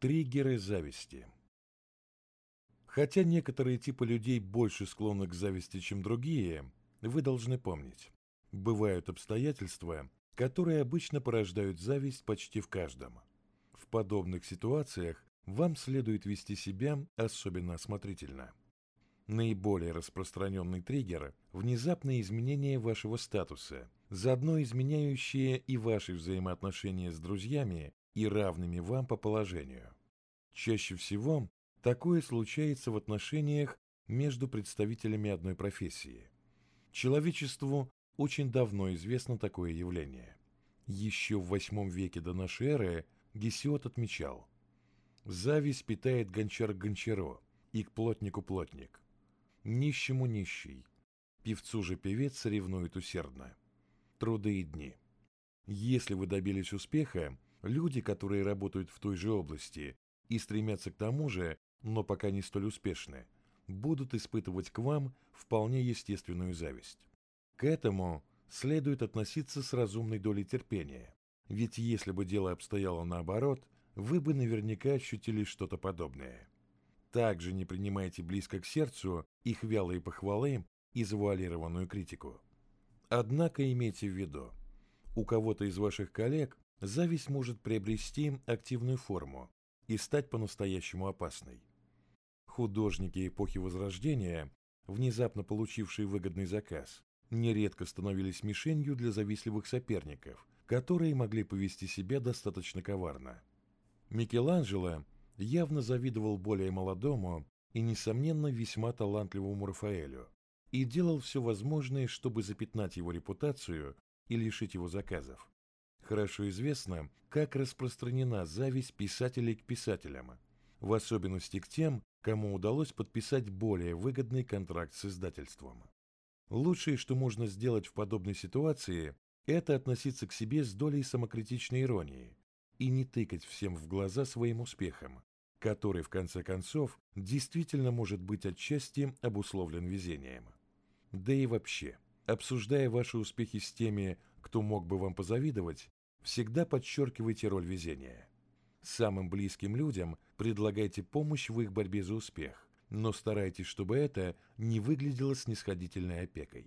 Триггеры зависти. Хотя некоторые типы людей больше склонны к зависти, чем другие, вы должны помнить, бывают обстоятельства, которые обычно порождают зависть почти в каждом. В подобных ситуациях вам следует вести себя особенно осмотрительно. Наиболее распространенный триггер – внезапное изменение вашего статуса, заодно изменяющее и ваши взаимоотношения с друзьями и равными вам по положению. Чаще всего такое случается в отношениях между представителями одной профессии. Человечеству очень давно известно такое явление. Еще в VIII веке до нашей эры Гесиод отмечал: «Зависть питает гончар к гончару, и к плотнику плотник. Нищему нищий, певцу же певец ревнует усердно. Труды и дни». Если вы добились успеха, люди, которые работают в той же области и стремятся к тому же, но пока не столь успешны, будут испытывать к вам вполне естественную зависть. К этому следует относиться с разумной долей терпения, ведь если бы дело обстояло наоборот, вы бы наверняка ощутили что-то подобное. Также не принимайте близко к сердцу их вялые похвалы и завуалированную критику. Однако имейте в виду, у кого-то из ваших коллег зависть может приобрести активную форму и стать по-настоящему опасной. Художники эпохи Возрождения, внезапно получившие выгодный заказ, нередко становились мишенью для завистливых соперников, которые могли повести себя достаточно коварно. Микеланджело явно завидовал более молодому и, несомненно, весьма талантливому Рафаэлю и делал все возможное, чтобы запятнать его репутацию и лишить его заказов. Хорошо известно, как распространена зависть писателей к писателям, в особенности к тем, кому удалось подписать более выгодный контракт с издательством. Лучшее, что можно сделать в подобной ситуации, это относиться к себе с долей самокритичной иронии и не тыкать всем в глаза своим успехом, который, в конце концов, действительно может быть отчасти обусловлен везением. Да и вообще, обсуждая ваши успехи с теми, кто мог бы вам позавидовать, всегда подчеркивайте роль везения. Самым близким людям предлагайте помощь в их борьбе за успех, но старайтесь, чтобы это не выглядело снисходительной опекой.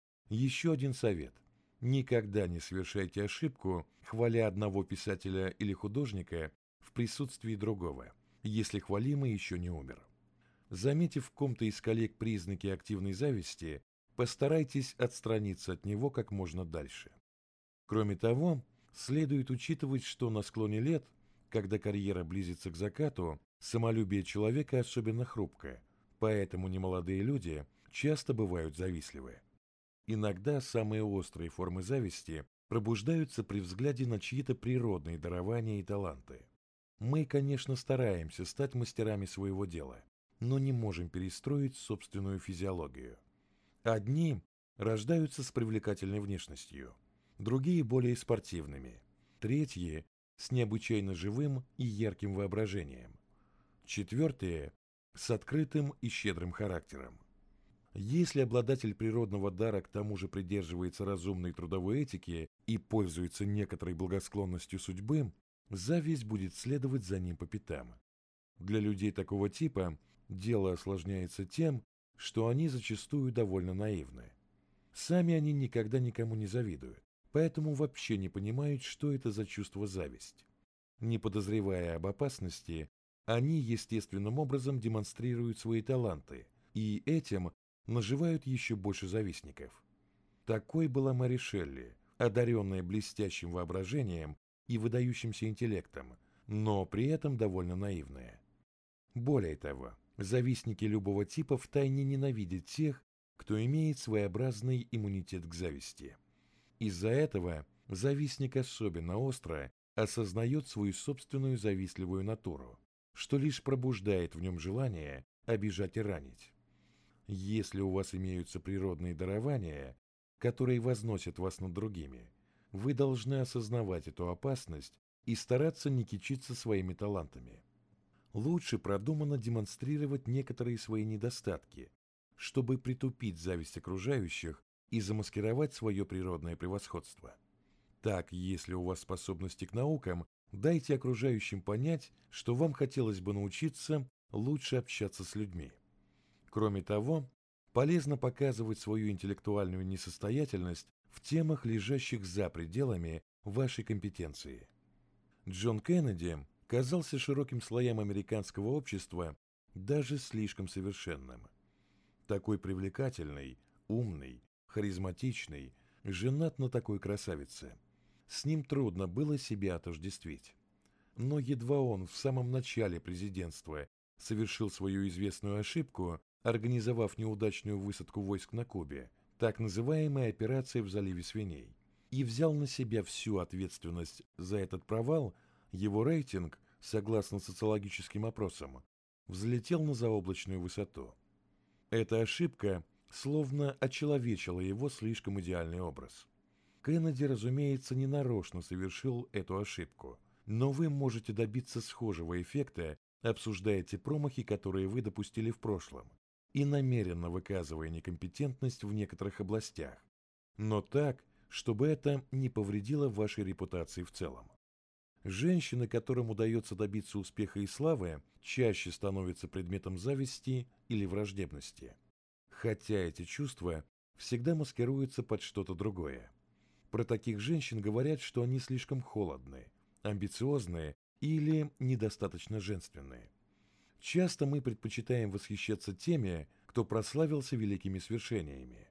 Еще один совет. Никогда не совершайте ошибку, хваля одного писателя или художника в присутствии другого, если хвалимый еще не умер. Заметив в ком-то из коллег признаки активной зависти, постарайтесь отстраниться от него как можно дальше. Кроме того, следует учитывать, что на склоне лет, когда карьера близится к закату, самолюбие человека особенно хрупкое, поэтому немолодые люди часто бывают завистливы. Иногда самые острые формы зависти пробуждаются при взгляде на чьи-то природные дарования и таланты. Мы, конечно, стараемся стать мастерами своего дела, но не можем перестроить собственную физиологию. Одни рождаются с привлекательной внешностью, другие более спортивными, третьи с необычайно живым и ярким воображением, четвертые с открытым и щедрым характером. Если обладатель природного дара к тому же придерживается разумной трудовой этики и пользуется некоторой благосклонностью судьбы, зависть будет следовать за ним по пятам. Для людей такого типа дело осложняется тем, что они зачастую довольно наивны. Сами они никогда никому не завидуют, поэтому вообще не понимают, что это за чувство зависть. Не подозревая об опасности, они естественным образом демонстрируют свои таланты и этим наживают еще больше завистников. Такой была Мэри Шелли, одаренная блестящим воображением и выдающимся интеллектом, но при этом довольно наивная. Более того, завистники любого типа втайне ненавидят тех, кто имеет своеобразный иммунитет к зависти. Из-за этого завистник особенно остро осознает свою собственную завистливую натуру, что лишь пробуждает в нем желание обижать и ранить. Если у вас имеются природные дарования, которые возносят вас над другими, вы должны осознавать эту опасность и стараться не кичиться своими талантами. Лучше продуманно демонстрировать некоторые свои недостатки, чтобы притупить зависть окружающих и замаскировать свое природное превосходство. Так, если у вас способности к наукам, Дайте окружающим понять, что вам хотелось бы научиться лучше общаться с людьми. Кроме того, полезно показывать свою интеллектуальную несостоятельность в темах, лежащих за пределами вашей компетенции. Джон Кеннеди казался широким слоям американского общества даже слишком совершенным. Такой привлекательный, умный, харизматичный, женат на такой красавице. С ним трудно было себя отождествить. Но едва он в самом начале президентства совершил свою известную ошибку, организовав неудачную высадку войск на Кубе, так называемая операция в заливе свиней, и взял на себя всю ответственность за этот провал, его рейтинг, согласно социологическим опросам, взлетел на заоблачную высоту. Эта ошибка словно очеловечила его слишком идеальный образ. Кеннеди, разумеется, ненарочно совершил эту ошибку, но вы можете добиться схожего эффекта, обсуждая те промахи, которые вы допустили в прошлом, и намеренно выказывая некомпетентность в некоторых областях, но так, чтобы это не повредило вашей репутации в целом. Женщины, которым удается добиться успеха и славы, чаще становятся предметом зависти или враждебности. Хотя эти чувства всегда маскируются под что-то другое. Про таких женщин говорят, что они слишком холодные, амбициозные или недостаточно женственные. Часто мы предпочитаем восхищаться теми, кто прославился великими свершениями.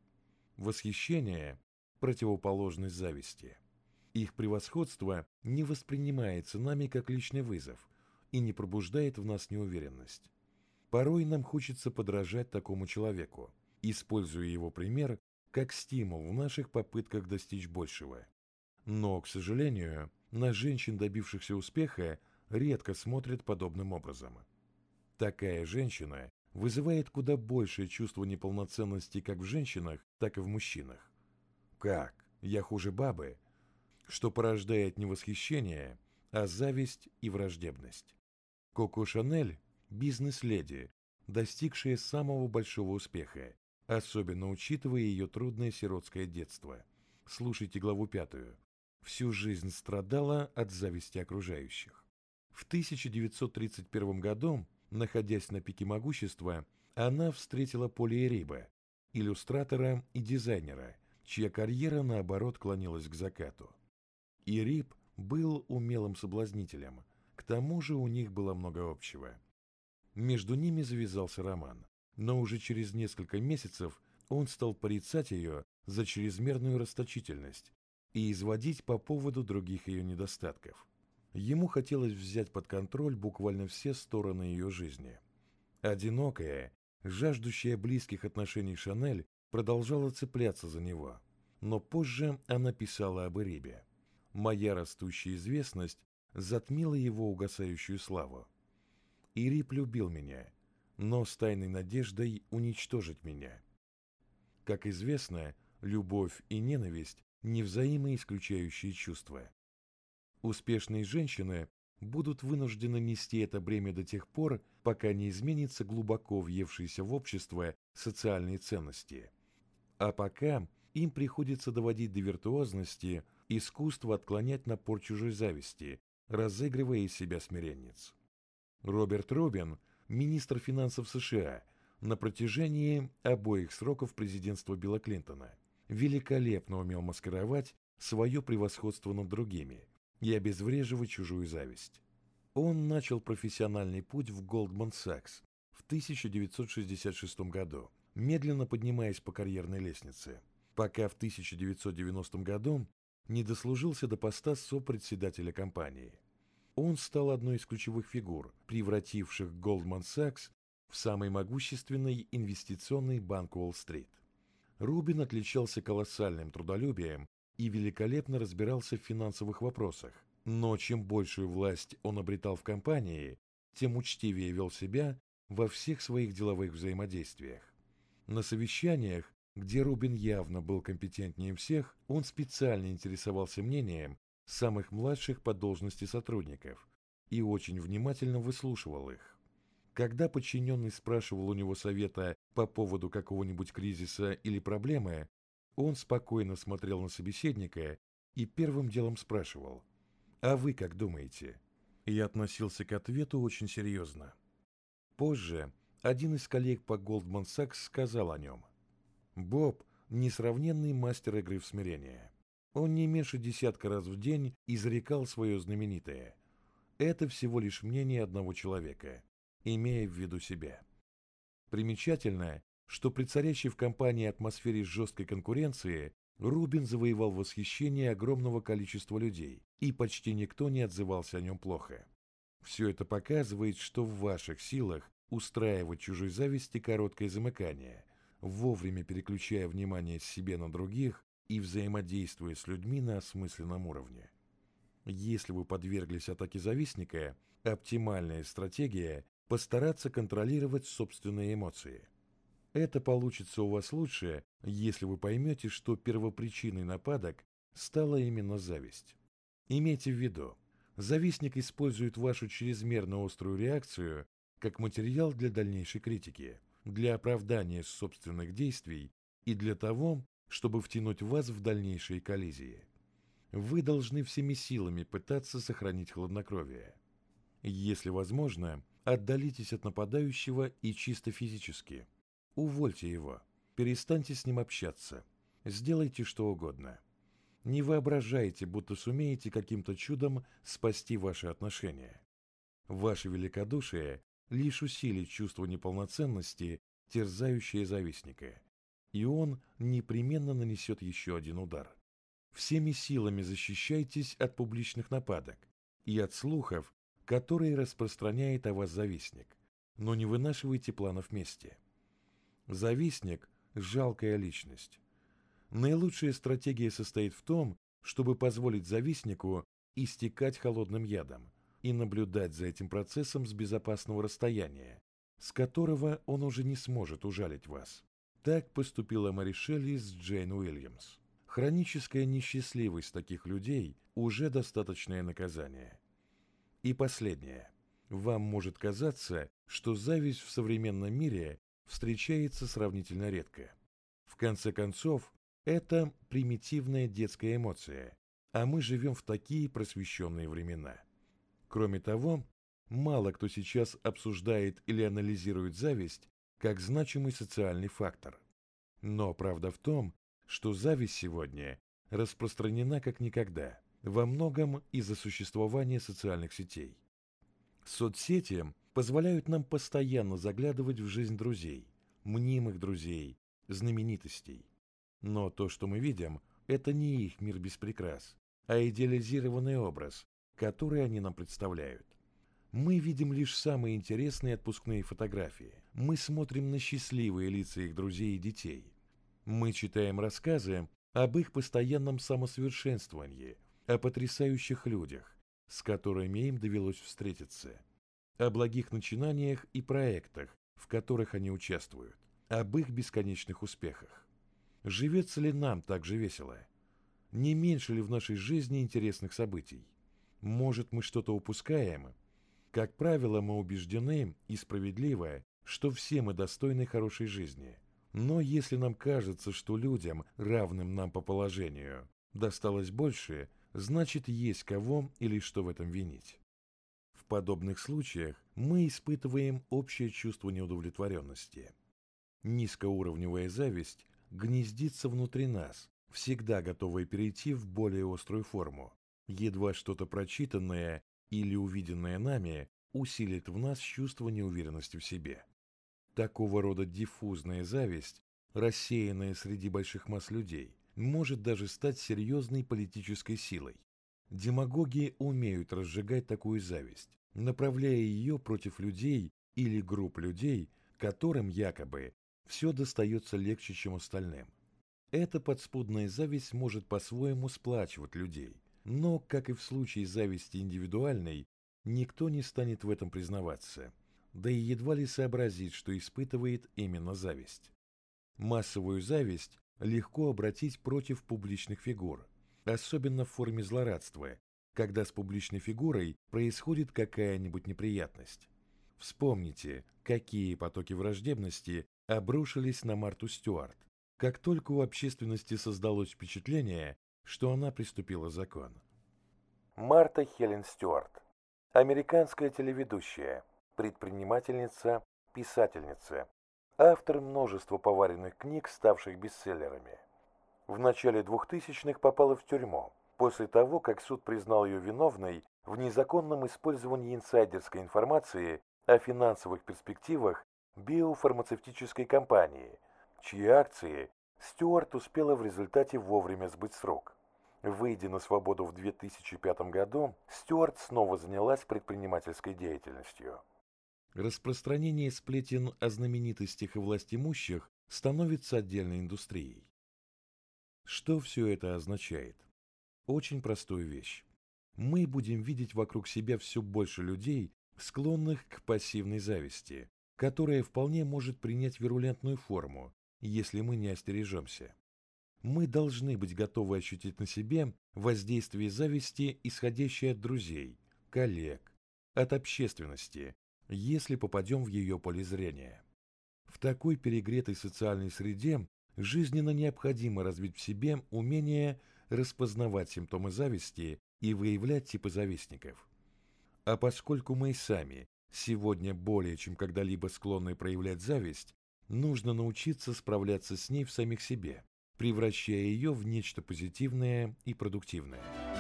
Восхищение – противоположность зависти. Их превосходство не воспринимается нами как личный вызов и не пробуждает в нас неуверенность. Порой нам хочется подражать такому человеку, используя его пример как стимул в наших попытках достичь большего. Но, к сожалению, на женщин, добившихся успеха, редко смотрят подобным образом. Такая женщина вызывает куда большее чувство неполноценности как в женщинах, так и в мужчинах. Как? Я хуже бабы? Что порождает не восхищение, а зависть и враждебность. Коко Шанель – бизнес-леди, достигшая самого большого успеха, особенно учитывая ее трудное сиротское детство. Слушайте главу 5. Всю жизнь страдала от зависти окружающих. В 1931 году, находясь на пике могущества, она встретила Поля Эриба, иллюстратора и дизайнера, чья карьера, наоборот, клонилась к закату. Эрип был умелым соблазнителем, к тому же у них было много общего. Между ними завязался роман, но уже через несколько месяцев он стал порицать ее за чрезмерную расточительность и изводить по поводу других ее недостатков. Ему хотелось взять под контроль буквально все стороны ее жизни. Одинокая, жаждущая близких отношений Шанель продолжала цепляться за него, но позже она писала об Эрибе. «Моя растущая известность затмила его угасающую славу. Эрип любил меня, но с тайной надеждой уничтожить меня». Как известно, любовь и ненависть – не взаимоисключающие чувства. Успешные женщины будут вынуждены нести это бремя до тех пор, пока не изменится глубоко въевшиеся в общество социальные ценности. А пока им приходится доводить до виртуозности искусство отклонять напор чужой зависти, разыгрывая из себя смиренниц. Роберт Рубин, министр финансов США, на протяжении обоих сроков президентства Билла Клинтона, великолепно умел маскировать свое превосходство над другими и обезвреживать чужую зависть. Он начал профессиональный путь в Goldman Sachs в 1966 году, медленно поднимаясь по карьерной лестнице, пока в 1990 году не дослужился до поста сопредседателя компании. Он стал одной из ключевых фигур, превративших Goldman Sachs в самый могущественный инвестиционный банк Уолл-стрит. Рубин отличался колоссальным трудолюбием и великолепно разбирался в финансовых вопросах, но чем большую власть он обретал в компании, тем учтивее вел себя во всех своих деловых взаимодействиях. На совещаниях, где Рубин явно был компетентнее всех, он специально интересовался мнением самых младших по должности сотрудников и очень внимательно выслушивал их. Когда подчиненный спрашивал у него совета по поводу какого-нибудь кризиса или проблемы, он спокойно смотрел на собеседника и первым делом спрашивал: А вы как думаете? Я относился к ответу очень серьезно. Позже один из коллег по Goldman Sachs сказал о нем. Боб – несравненный мастер игры в смирение. Он не меньше десятка раз в день изрекал свое знаменитое: «Это всего лишь мнение одного человека», имея в виду себя. Примечательно, что при царящей в компании атмосфере жесткой конкуренции Рубин завоевал восхищение огромного количества людей, и почти никто не отзывался о нем плохо. Все это показывает, что в ваших силах устраивать чужой зависти короткое замыкание, вовремя переключая внимание с себя на других и взаимодействуя с людьми на осмысленном уровне. Если вы подверглись атаке завистника, оптимальная стратегия – постараться контролировать собственные эмоции. Это получится у вас лучше, если вы поймете, что первопричиной нападок стала именно зависть. Имейте в виду, завистник использует вашу чрезмерно острую реакцию как материал для дальнейшей критики, для оправдания собственных действий и для того, чтобы втянуть вас в дальнейшие коллизии. Вы должны всеми силами пытаться сохранить хладнокровие. Если возможно, отдалитесь от нападающего и чисто физически. Увольте его, перестаньте с ним общаться, сделайте что угодно. Не воображайте, будто сумеете каким-то чудом спасти ваши отношения. Ваше великодушие лишь усилит чувство неполноценности, терзающее завистника, и он непременно нанесет еще один удар. Всеми силами защищайтесь от публичных нападок и от слухов, которые распространяет о вас завистник, но не вынашивайте планов мести. Завистник – жалкая личность. Наилучшая стратегия состоит в том, чтобы позволить завистнику истекать холодным ядом и наблюдать за этим процессом с безопасного расстояния, с которого он уже не сможет ужалить вас. Так поступила Мэри Шелли с Джейн Уильямс. Хроническая несчастливость таких людей – уже достаточное наказание. И последнее. Вам может казаться, что зависть в современном мире встречается сравнительно редко. В конце концов, это примитивная детская эмоция, а мы живем в такие просвещенные времена. Кроме того, мало кто сейчас обсуждает или анализирует зависть как значимый социальный фактор. Но правда в том, что зависть сегодня распространена как никогда, во многом из-за существования социальных сетей. Соцсети позволяют нам постоянно заглядывать в жизнь друзей, мнимых друзей, знаменитостей. Но то, что мы видим, это не их мир без прикрас, а идеализированный образ, который они нам представляют. Мы видим лишь самые интересные отпускные фотографии. Мы смотрим на счастливые лица их друзей и детей. Мы читаем рассказы об их постоянном самосовершенствовании, о потрясающих людях, с которыми им довелось встретиться, о благих начинаниях и проектах, в которых они участвуют, об их бесконечных успехах. Живется ли нам так же весело? Не меньше ли в нашей жизни интересных событий? Может, мы что-то упускаем? Как правило, мы убеждены и справедливо, что все мы достойны хорошей жизни. Но если нам кажется, что людям, равным нам по положению, досталось больше, значит, есть кого или что в этом винить. В подобных случаях мы испытываем общее чувство неудовлетворенности. Низкоуровневая зависть гнездится внутри нас, всегда готовая перейти в более острую форму. Едва что-то прочитанное или увиденное нами усилит в нас чувство неуверенности в себе. Такого рода диффузная зависть, рассеянная среди больших масс людей, может даже стать серьезной политической силой. Демагоги умеют разжигать такую зависть, направляя ее против людей или групп людей, которым якобы все достается легче, чем остальным. Эта подспудная зависть может по-своему сплачивать людей, но, как и в случае зависти индивидуальной, никто не станет в этом признаваться, да и едва ли сообразит, что испытывает именно зависть. Массовую зависть легко обратить против публичных фигур, особенно в форме злорадства, когда с публичной фигурой происходит какая-нибудь неприятность. Вспомните, какие потоки враждебности обрушились на Марту Стюарт, как только у общественности создалось впечатление, что она приступила закон. Марта Хелен Стюарт. Американская телеведущая, предпринимательница, писательница. Автор множества поваренных книг, ставших бестселлерами. В начале 2000-х попала в тюрьму, после того, как суд признал ее виновной в незаконном использовании инсайдерской информации о финансовых перспективах биофармацевтической компании, чьи акции Стюарт успела в результате вовремя сбыть с рук. Выйдя на свободу в 2005 году, Стюарт снова занялась предпринимательской деятельностью. Распространение сплетен о знаменитостях и властимущих становится отдельной индустрией. Что все это означает? Очень простую вещь. Мы будем видеть вокруг себя все больше людей, склонных к пассивной зависти, которая вполне может принять вирулентную форму, если мы не остережемся. Мы должны быть готовы ощутить на себе воздействие зависти, исходящее от друзей, коллег, от общественности, если попадем в ее поле зрения. В такой перегретой социальной среде жизненно необходимо развить в себе умение распознавать симптомы зависти и выявлять типы завистников. А поскольку мы и сами сегодня более чем когда-либо склонны проявлять зависть, нужно научиться справляться с ней в самих себе, превращая ее в нечто позитивное и продуктивное.